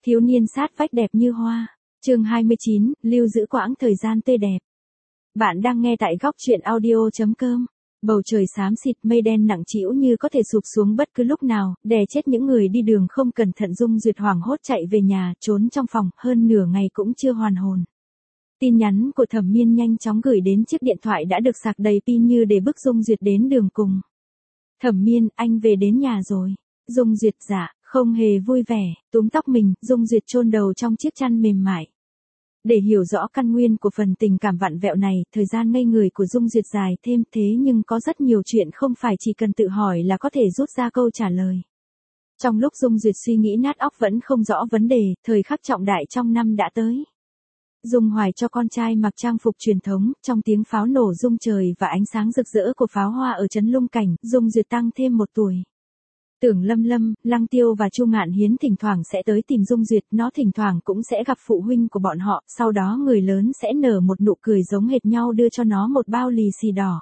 Thiếu niên sát vách đẹp như hoa. Chương 29, lưu giữ quãng thời gian tươi đẹp. Bạn đang nghe tại góc truyện audio.com. Bầu trời xám xịt, mây đen nặng trĩu như có thể sụp xuống bất cứ lúc nào, đè chết những người đi đường không cẩn thận. Dung Duyệt hoảng hốt chạy về nhà, trốn trong phòng, hơn nửa ngày cũng chưa hoàn hồn. Tin nhắn của Thẩm Miên nhanh chóng gửi đến chiếc điện thoại đã được sạc đầy pin như để bức Dung Duyệt đến đường cùng. Thẩm Miên, anh về đến nhà rồi. Dung Duyệt dạ, không hề vui vẻ, túm tóc mình, Dung Duyệt chôn đầu trong chiếc chăn mềm mại. Để hiểu rõ căn nguyên của phần tình cảm vặn vẹo này, thời gian ngây người của Dung Duyệt dài thêm, thế nhưng có rất nhiều chuyện không phải chỉ cần tự hỏi là có thể rút ra câu trả lời. Trong lúc Dung Duyệt suy nghĩ nát óc vẫn không rõ vấn đề, thời khắc trọng đại trong năm đã tới. Dung Hoài cho con trai mặc trang phục truyền thống, trong tiếng pháo nổ rung trời và ánh sáng rực rỡ của pháo hoa ở trấn Lung Cảnh, Dung Duyệt tăng thêm 1 tuổi. Tưởng Lâm Lâm, Lăng Tiêu và Chu Ngạn Hiến thỉnh thoảng sẽ tới tìm Dung Duyệt, nó thỉnh thoảng cũng sẽ gặp phụ huynh của bọn họ, sau đó người lớn sẽ nở một nụ cười giống hệt nhau đưa cho nó một bao lì xì đỏ.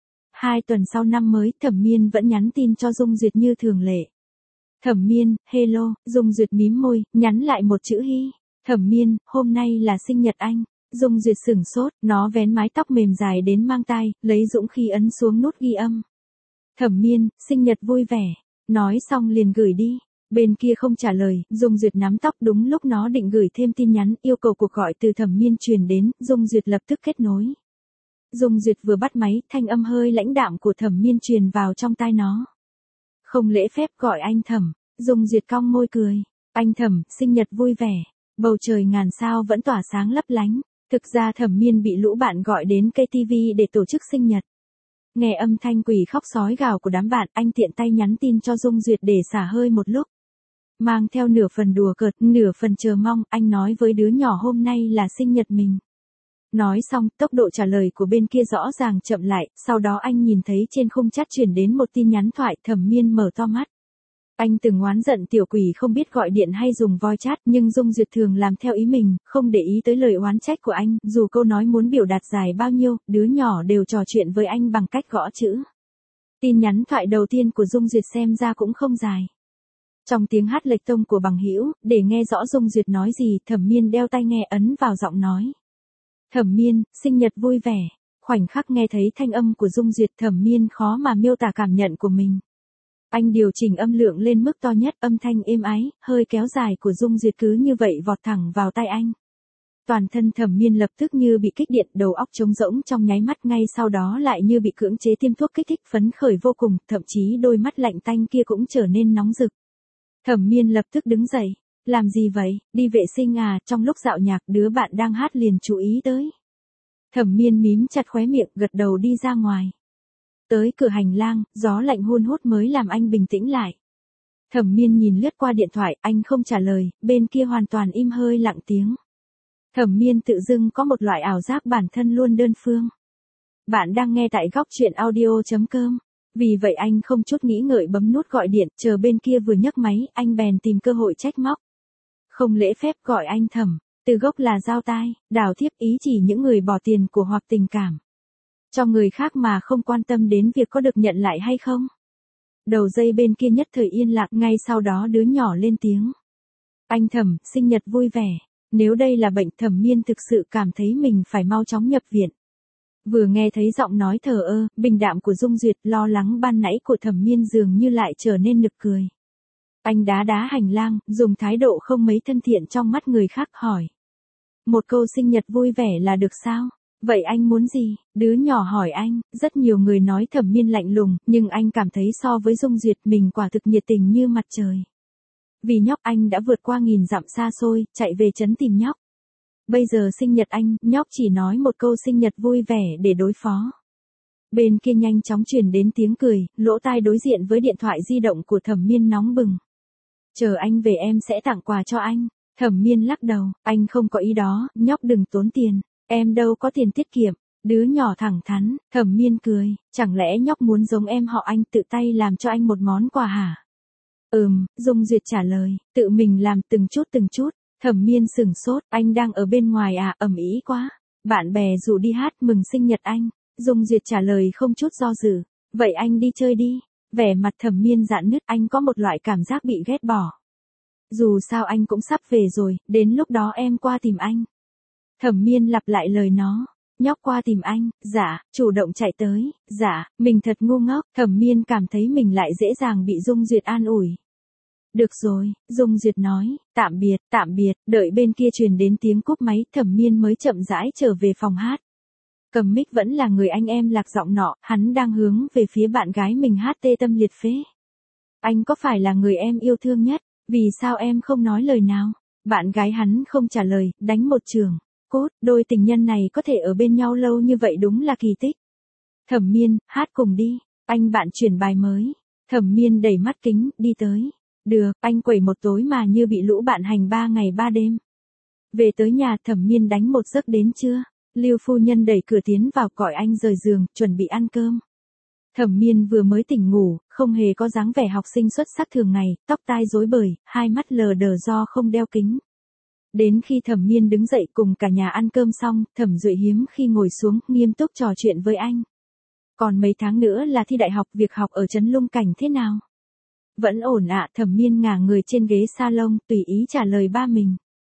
2 tuần sau năm mới, Thẩm Miên vẫn nhắn tin cho Dung Duyệt như thường lệ. Thẩm Miên, hello, Dung Duyệt mím môi, nhắn lại một chữ hi. Thẩm Miên, hôm nay là sinh nhật anh. Dung Duyệt sửng sốt, nó vén mái tóc mềm dài đến mang tai, lấy dũng khí ấn xuống nút ghi âm. Thẩm Miên, sinh nhật vui vẻ. Nói xong liền gửi đi. Bên kia không trả lời, Dung Duyệt nắm tóc. Đúng lúc nó định gửi thêm tin nhắn, yêu cầu cuộc gọi từ Thẩm Miên truyền đến, Dung Duyệt lập tức kết nối. Dung Duyệt vừa bắt máy, thanh âm hơi lãnh đạm của Thẩm Miên truyền vào trong tai nó. Không lễ phép gọi anh Thẩm. Dung Duyệt cong môi cười. Anh Thẩm, sinh nhật vui vẻ. Bầu trời ngàn sao vẫn tỏa sáng lấp lánh. Thực ra Thẩm Miên bị lũ bạn gọi đến KTV để tổ chức sinh nhật. Nghe âm thanh quỷ khóc sói gào của đám bạn, anh tiện tay nhắn tin cho Dung Duyệt để xả hơi một lúc. Mang theo nửa phần đùa cợt, nửa phần chờ mong, anh nói với đứa nhỏ hôm nay là sinh nhật mình. Nói xong, tốc độ trả lời của bên kia rõ ràng chậm lại, sau đó anh nhìn thấy trên khung chat truyền đến một tin nhắn thoại. Thẩm Miên mở to mắt. Anh từng oán giận tiểu quỷ không biết gọi điện hay dùng voice chat, nhưng Dung Duyệt thường làm theo ý mình, không để ý tới lời oán trách của anh, dù câu nói muốn biểu đạt dài bao nhiêu, đứa nhỏ đều trò chuyện với anh bằng cách gõ chữ. Tin nhắn thoại đầu tiên của Dung Duyệt xem ra cũng không dài. Trong tiếng hát lệch tông của bằng hữu, để nghe rõ Dung Duyệt nói gì, Thẩm Miên đeo tai nghe ấn vào giọng nói. Thẩm Miên, sinh nhật vui vẻ. Khoảnh khắc nghe thấy thanh âm của Dung Duyệt, Thẩm Miên khó mà miêu tả cảm nhận của mình. Anh điều chỉnh âm lượng lên mức to nhất, âm thanh êm ái, hơi kéo dài của Dung Duyệt cứ như vậy vọt thẳng vào tai anh. Toàn thân Thẩm Miên lập tức như bị kích điện, đầu óc trống rỗng trong nháy mắt, ngay sau đó lại như bị cưỡng chế tiêm thuốc kích thích, phấn khởi vô cùng, thậm chí đôi mắt lạnh tanh kia cũng trở nên nóng rực. Thẩm Miên lập tức đứng dậy. Làm gì vậy, đi vệ sinh à? Trong lúc dạo nhạc, đứa bạn đang hát liền chú ý tới. Thẩm Miên mím chặt khóe miệng, gật đầu đi ra ngoài. Tới cửa hành lang, gió lạnh hun hút mới làm anh bình tĩnh lại. Thẩm Miên nhìn lướt qua điện thoại, anh không trả lời, bên kia hoàn toàn im hơi lặng tiếng. Thẩm Miên tự dưng có một loại ảo giác bản thân luôn đơn phương. Bạn đang nghe tại góc truyện audio.com. Vì vậy anh không chút nghĩ ngợi bấm nút gọi điện, chờ bên kia vừa nhấc máy, anh bèn tìm cơ hội trách móc. Không lễ phép gọi anh Thẩm, từ gốc là giao tai, đào thiếp, ý chỉ những người bỏ tiền của hoặc tình cảm cho người khác mà không quan tâm đến việc có được nhận lại hay không. Đầu dây bên kia nhất thời yên lặng, ngay sau đó đứa nhỏ lên tiếng. Anh Thẩm, sinh nhật vui vẻ. Nếu đây là bệnh, Thẩm Miên thực sự cảm thấy mình phải mau chóng nhập viện. Vừa nghe thấy giọng nói thờ ơ, bình đạm của Dung Duyệt, lo lắng ban nãy của Thẩm Miên dường như lại trở nên nực cười. Anh đá đá hành lang, dùng thái độ không mấy thân thiện trong mắt người khác hỏi. Một câu sinh nhật vui vẻ là được sao? Vậy anh muốn gì? Đứa nhỏ hỏi anh. Rất nhiều người nói Thẩm Miên lạnh lùng, nhưng anh cảm thấy so với Dung Duyệt mình quả thực nhiệt tình như mặt trời. Vì nhóc anh đã vượt qua 1000 dặm xa xôi, chạy về trấn tìm nhóc. Bây giờ sinh nhật anh, nhóc chỉ nói một câu sinh nhật vui vẻ để đối phó. Bên kia nhanh chóng truyền đến tiếng cười, lỗ tai đối diện với điện thoại di động của Thẩm Miên nóng bừng. Chờ anh về em sẽ tặng quà cho anh. Thẩm Miên lắc đầu, anh không có ý đó, nhóc đừng tốn tiền. Em đâu có tiền tiết kiệm. Đứa nhỏ thẳng thắn. Thẩm Miên cười, chẳng lẽ nhóc muốn giống em họ anh tự tay làm cho anh một món quà hả? Dung Duyệt trả lời, tự mình làm từng chút. Thẩm Miên sửng sốt, anh đang ở bên ngoài à? Ầm ĩ quá. Bạn bè rủ đi hát mừng sinh nhật anh. Dung Duyệt trả lời không chút do dự. Vậy anh đi chơi đi. Vẻ mặt Thẩm Miên rạn nứt, anh có một loại cảm giác bị ghét bỏ. Dù sao anh cũng sắp về rồi, đến lúc đó em qua tìm anh. Thẩm Miên lặp lại lời nó. Nhóc qua tìm anh, dạ, chủ động chạy tới, dạ, mình thật ngu ngốc. Thẩm Miên cảm thấy mình lại dễ dàng bị Dung Duyệt an ủi. Được rồi, Dung Duyệt nói, tạm biệt, đợi bên kia truyền đến tiếng cúp máy, Thẩm Miên mới chậm rãi trở về phòng hát. Cầm mic vẫn là người anh em lạc giọng nọ, hắn đang hướng về phía bạn gái mình hát tê tâm liệt phế. Anh có phải là người em yêu thương nhất, vì sao em không nói lời nào? Bạn gái hắn không trả lời, đánh một trường. Cốt, đôi tình nhân này có thể ở bên nhau lâu như vậy đúng là kỳ tích. Thẩm Miên, hát cùng đi, anh bạn chuyển bài mới. Thẩm Miên đẩy mắt kính, đi tới. Được, anh quẩy một tối mà như bị lũ bạn hành 3 ngày 3 đêm. Về tới nhà Thẩm Miên đánh một giấc đến trưa. Lưu phu nhân đẩy cửa tiến vào gọi anh rời giường, chuẩn bị ăn cơm. Thẩm Miên vừa mới tỉnh ngủ, không hề có dáng vẻ học sinh xuất sắc thường ngày, tóc tai rối bời, hai mắt lờ đờ do không đeo kính. Đến khi Thẩm Miên đứng dậy cùng cả nhà ăn cơm xong, Thẩm Duệ hiếm khi ngồi xuống, nghiêm túc trò chuyện với anh. Còn mấy tháng nữa là thi đại học, việc học ở Trấn Lung Cảnh thế nào? Vẫn ổn ạ, Thẩm Miên ngả người trên ghế salon, tùy ý trả lời ba mình.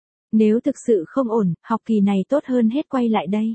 Nếu thực sự không ổn, học kỳ này tốt hơn hết quay lại đây.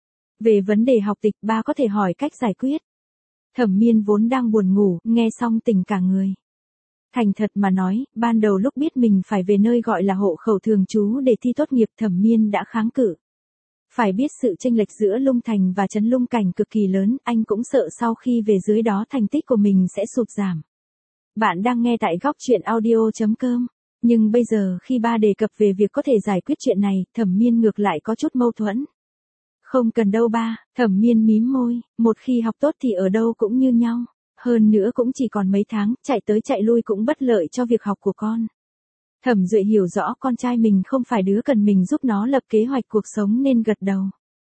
Về vấn đề học tịch, ba có thể hỏi cách giải quyết. Thẩm Miên vốn đang buồn ngủ, nghe xong tỉnh cả người. Thành thật mà nói, ban đầu lúc biết mình phải về nơi gọi là hộ khẩu thường trú để thi tốt nghiệp, Thẩm Miên đã kháng cự. Phải biết sự chênh lệch giữa Lung Thành và Trấn Lung Cảnh cực kỳ lớn, anh cũng sợ sau khi về dưới đó thành tích của mình sẽ sụt giảm. Bạn đang nghe tại góc truyện audio.com. Nhưng bây giờ khi ba đề cập về việc có thể giải quyết chuyện này, Thẩm Miên ngược lại có chút mâu thuẫn. Không cần đâu ba, Thẩm Miên mím môi, một khi học tốt thì ở đâu cũng như nhau. Hơn nữa cũng chỉ còn mấy tháng, chạy tới chạy lui cũng bất lợi cho việc học của con. Thẩm Duệ hiểu rõ con trai mình không phải đứa cần mình giúp nó lập kế hoạch cuộc sống nên gật đầu.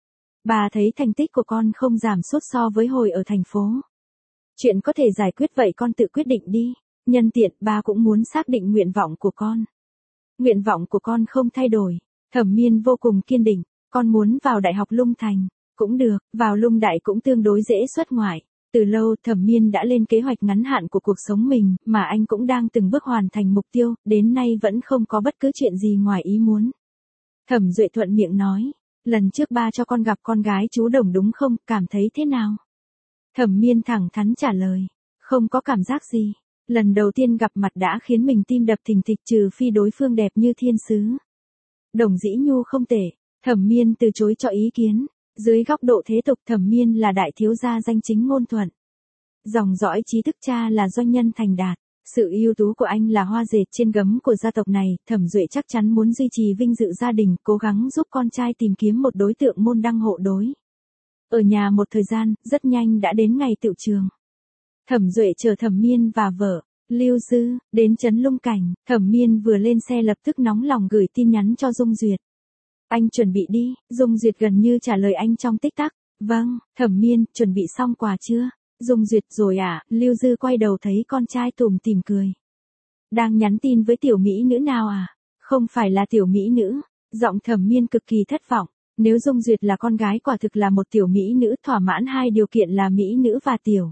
Bà thấy thành tích của con không giảm sút so với hồi ở thành phố. Chuyện có thể giải quyết vậy con tự quyết định đi. Nhân tiện, ba cũng muốn xác định nguyện vọng của con. Nguyện vọng của con không thay đổi. Thẩm Miên vô cùng kiên định. Con muốn vào Đại học Lung Thành. Cũng được, vào Lung Đại cũng tương đối dễ xuất ngoại. Từ lâu Thẩm Miên đã lên kế hoạch ngắn hạn của cuộc sống mình, mà anh cũng đang từng bước hoàn thành mục tiêu, đến nay vẫn không có bất cứ chuyện gì ngoài ý muốn. Thẩm Duệ thuận miệng nói, lần trước ba cho con gặp con gái chú Đồng đúng không, cảm thấy thế nào? Thẩm Miên thẳng thắn trả lời, không có cảm giác gì. Lần đầu tiên gặp mặt đã khiến mình tim đập thình thịch, trừ phi đối phương đẹp như thiên sứ. Đồng Dĩ Nhu không tệ. Thẩm Miên từ chối cho ý kiến. Dưới góc độ thế tục, Thẩm Miên là đại thiếu gia danh chính ngôn thuận. Dòng dõi trí thức, cha là doanh nhân thành đạt. Sự ưu tú của anh là hoa dệt trên gấm của gia tộc này. Thẩm Duệ chắc chắn muốn duy trì vinh dự gia đình, cố gắng giúp con trai tìm kiếm một đối tượng môn đăng hộ đối. Ở nhà một thời gian, rất nhanh đã đến ngày tựu trường. Thẩm Duệ chờ Thẩm Miên và vợ, Lưu Dư, đến Trấn Lung Cảnh. Thẩm Miên vừa lên xe lập tức nóng lòng gửi tin nhắn cho Dung Duyệt. Anh chuẩn bị đi, Dung Duyệt gần như trả lời anh trong tích tắc. Vâng, Thẩm Miên, chuẩn bị xong quà chưa? Dung Duyệt rồi à, Lưu Dư quay đầu thấy con trai tủm tỉm cười. Đang nhắn tin với tiểu mỹ nữ nào à? Không phải là tiểu mỹ nữ. Giọng Thẩm Miên cực kỳ thất vọng. Nếu Dung Duyệt là con gái quả thực là một tiểu mỹ nữ, thỏa mãn hai điều kiện là mỹ nữ và tiểu.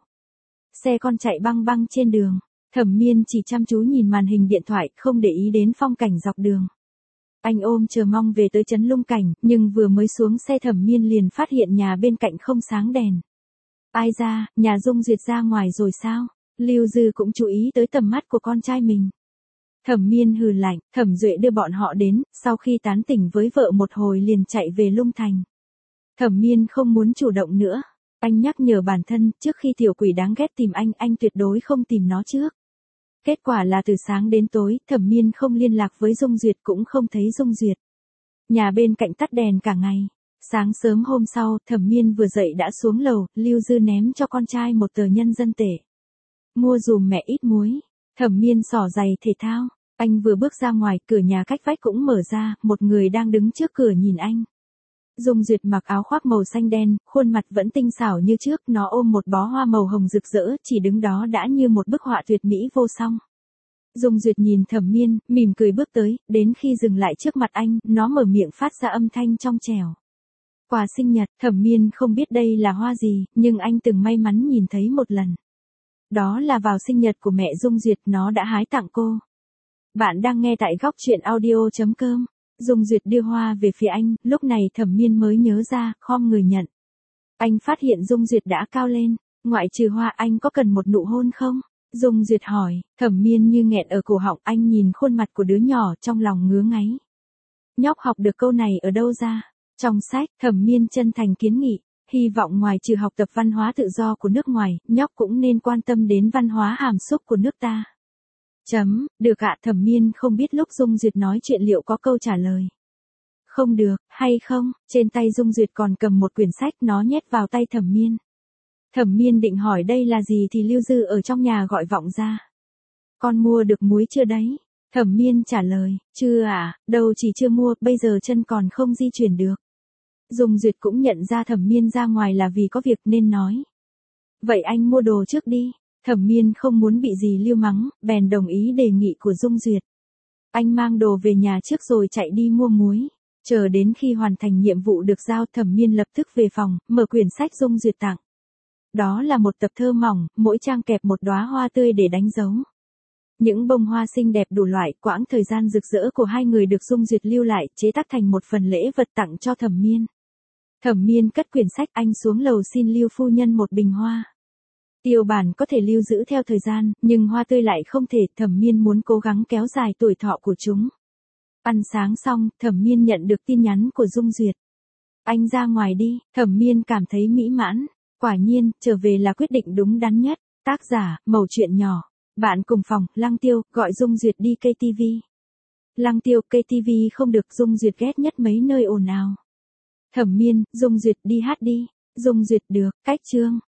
Xe con chạy băng băng trên đường. Thẩm Miên chỉ chăm chú nhìn màn hình điện thoại, không để ý đến phong cảnh dọc đường. Anh ôm chờ mong về tới Trấn Lung Cảnh, nhưng vừa mới xuống xe Thẩm Miên liền phát hiện nhà bên cạnh không sáng đèn. Ai ra, nhà Dung Duyệt ra ngoài rồi sao? Lưu Dư cũng chú ý tới tầm mắt của con trai mình. Thẩm Miên hừ lạnh, Thẩm Duệ đưa bọn họ đến, sau khi tán tỉnh với vợ một hồi liền chạy về Lung Thành. Thẩm Miên không muốn chủ động nữa. Anh nhắc nhở bản thân, trước khi tiểu quỷ đáng ghét tìm anh tuyệt đối không tìm nó trước. Kết quả là từ sáng đến tối, Thẩm Miên không liên lạc với Dung Duyệt, cũng không thấy Dung Duyệt. Nhà bên cạnh tắt đèn cả ngày. Sáng sớm hôm sau, Thẩm Miên vừa dậy đã xuống lầu, Lưu Dư ném cho con trai một tờ nhân dân tệ. Mua dùm mẹ ít muối. Thẩm Miên xỏ giày thể thao. Anh vừa bước ra ngoài, cửa nhà cách vách cũng mở ra, một người đang đứng trước cửa nhìn anh. Dung Duyệt mặc áo khoác màu xanh đen, khuôn mặt vẫn tinh xảo như trước, nó ôm một bó hoa màu hồng rực rỡ, chỉ đứng đó đã như một bức họa tuyệt mỹ vô song. Dung Duyệt nhìn Thẩm Miên, mỉm cười bước tới, đến khi dừng lại trước mặt anh, nó mở miệng phát ra âm thanh trong trẻo. Quà sinh nhật, Thẩm Miên không biết đây là hoa gì, nhưng anh từng may mắn nhìn thấy một lần. Đó là vào sinh nhật của mẹ Dung Duyệt, nó đã hái tặng cô. Bạn đang nghe tại góc chuyện audio.com. Dung Duyệt đưa hoa về phía anh, lúc này Thẩm Miên mới nhớ ra, khom người nhận. Anh phát hiện Dung Duyệt đã cao lên, ngoại trừ hoa anh có cần một nụ hôn không? Dung Duyệt hỏi, Thẩm Miên như nghẹn ở cổ họng, anh nhìn khuôn mặt của đứa nhỏ trong lòng ngứa ngáy. Nhóc học được câu này ở đâu ra? Trong sách, Thẩm Miên chân thành kiến nghị, hy vọng ngoài trừ học tập văn hóa tự do của nước ngoài, nhóc cũng nên quan tâm đến văn hóa hàm xúc của nước ta. Được ạ. Thẩm Miên không biết lúc Dung Duyệt nói chuyện liệu có câu trả lời. Không được, hay không? Trên tay Dung Duyệt còn cầm một quyển sách, nó nhét vào tay Thẩm Miên. Thẩm Miên định hỏi đây là gì thì Lưu Dư ở trong nhà gọi vọng ra. Con mua được muối chưa đấy? Thẩm Miên trả lời, chưa ạ, đâu chỉ chưa mua, bây giờ chân còn không di chuyển được. Dung Duyệt cũng nhận ra Thẩm Miên ra ngoài là vì có việc nên nói. Vậy anh mua đồ trước đi. Thẩm Miên không muốn bị dì Lưu mắng, bèn đồng ý đề nghị của Dung Duyệt. Anh mang đồ về nhà trước rồi chạy đi mua muối. Chờ đến khi hoàn thành nhiệm vụ được giao, Thẩm Miên lập tức về phòng, mở quyển sách Dung Duyệt tặng. Đó là một tập thơ mỏng, mỗi trang kẹp một đóa hoa tươi để đánh dấu. Những bông hoa xinh đẹp đủ loại, quãng thời gian rực rỡ của hai người được Dung Duyệt lưu lại, chế tác thành một phần lễ vật tặng cho Thẩm Miên. Thẩm Miên cất quyển sách, anh xuống lầu xin Lưu phu nhân một bình hoa. Tiêu bản có thể lưu giữ theo thời gian, nhưng hoa tươi lại không thể, Thẩm Miên muốn cố gắng kéo dài tuổi thọ của chúng. Ăn sáng xong, Thẩm Miên nhận được tin nhắn của Dung Duyệt. Anh ra ngoài đi, Thẩm Miên cảm thấy mỹ mãn. Quả nhiên, trở về là quyết định đúng đắn nhất. Tác giả, Mẩu Chuyện Nhỏ. Bạn cùng phòng, Lăng Tiêu, gọi Dung Duyệt đi KTV. Lăng Tiêu, KTV không được, Dung Duyệt ghét nhất mấy nơi ồn ào. Thẩm Miên, Dung Duyệt đi hát đi. Dung Duyệt được, cách chương.